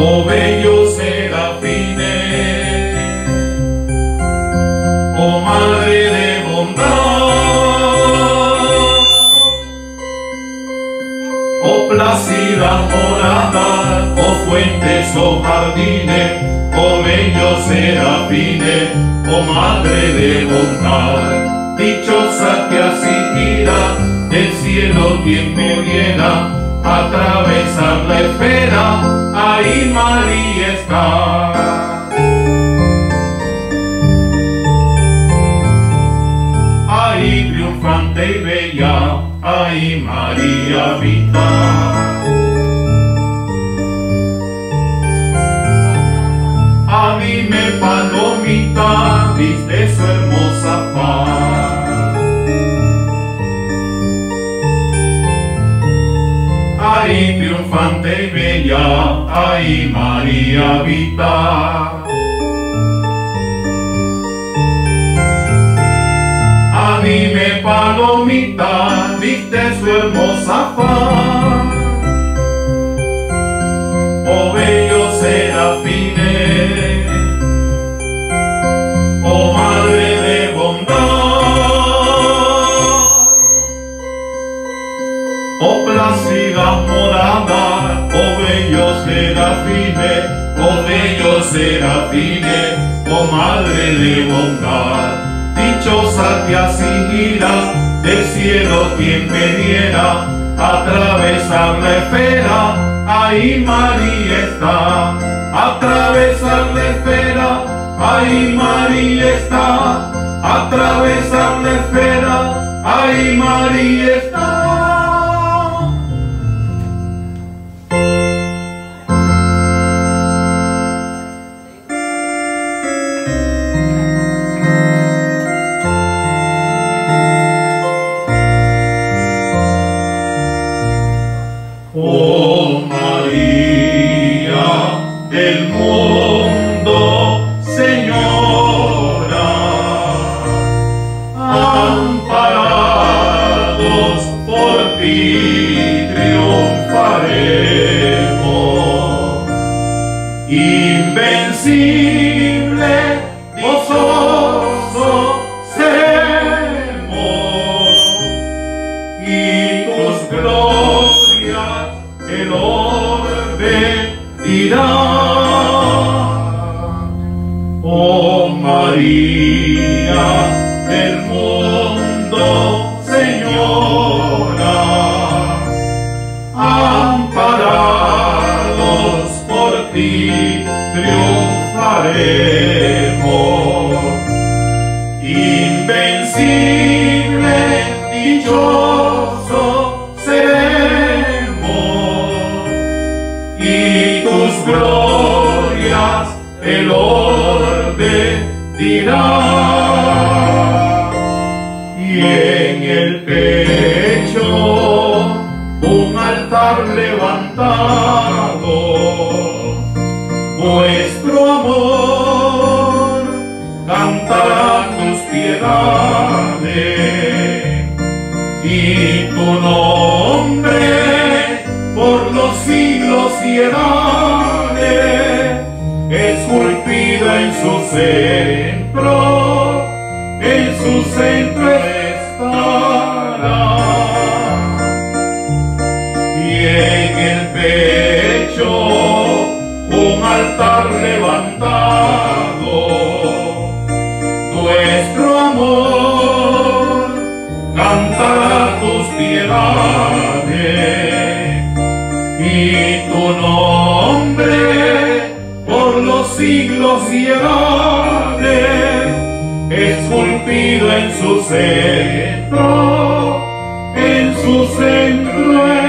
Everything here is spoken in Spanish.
oh bellos serafines, oh madre de bondad, oh plácida morada, oh fuentes, oh jardines, oh bellos serafines, oh madre de bondad. Dichosa que así gira del cielo quien pudiera atravesar la esfera, ahí María está. Ahí triunfante y bella, ahí María habita. Ah, dime palomita, viste su hermosa faz. Ahí triunfante y bella, ahí María habita. Ah, dime palomita, viste su hermosa faz. Oh bellos serafines, oh madre de bondad, oh plácida morada, oh bellos serafines, oh bellos serafines, oh madre de bondad. Dichosa que así gira del cielo quien me diera atravesar la esfera, ahí María está. Atravesar la esfera, ahí María está. Atravesar la esfera, ahí María está. Oh María del mundo, Señora, amparados por ti triunfaremos. Invencible, gozoso seremos, y tus glorias el orbe dirá. Oh María del mundo, Señora, amparados por ti triunfaremos. Invencible, dichoso seremos, y tus glorias el orbe dirá. Y en el pecho un altar levantado, vuestro amor cantará tus piedades, y tu nombre por los siglos y edades, esculpida en su centro estará. Y en el pecho un altar levantado, nuestro amor cantará tus piedades, y tu nombre por los siglos y edades, esculpido en su centro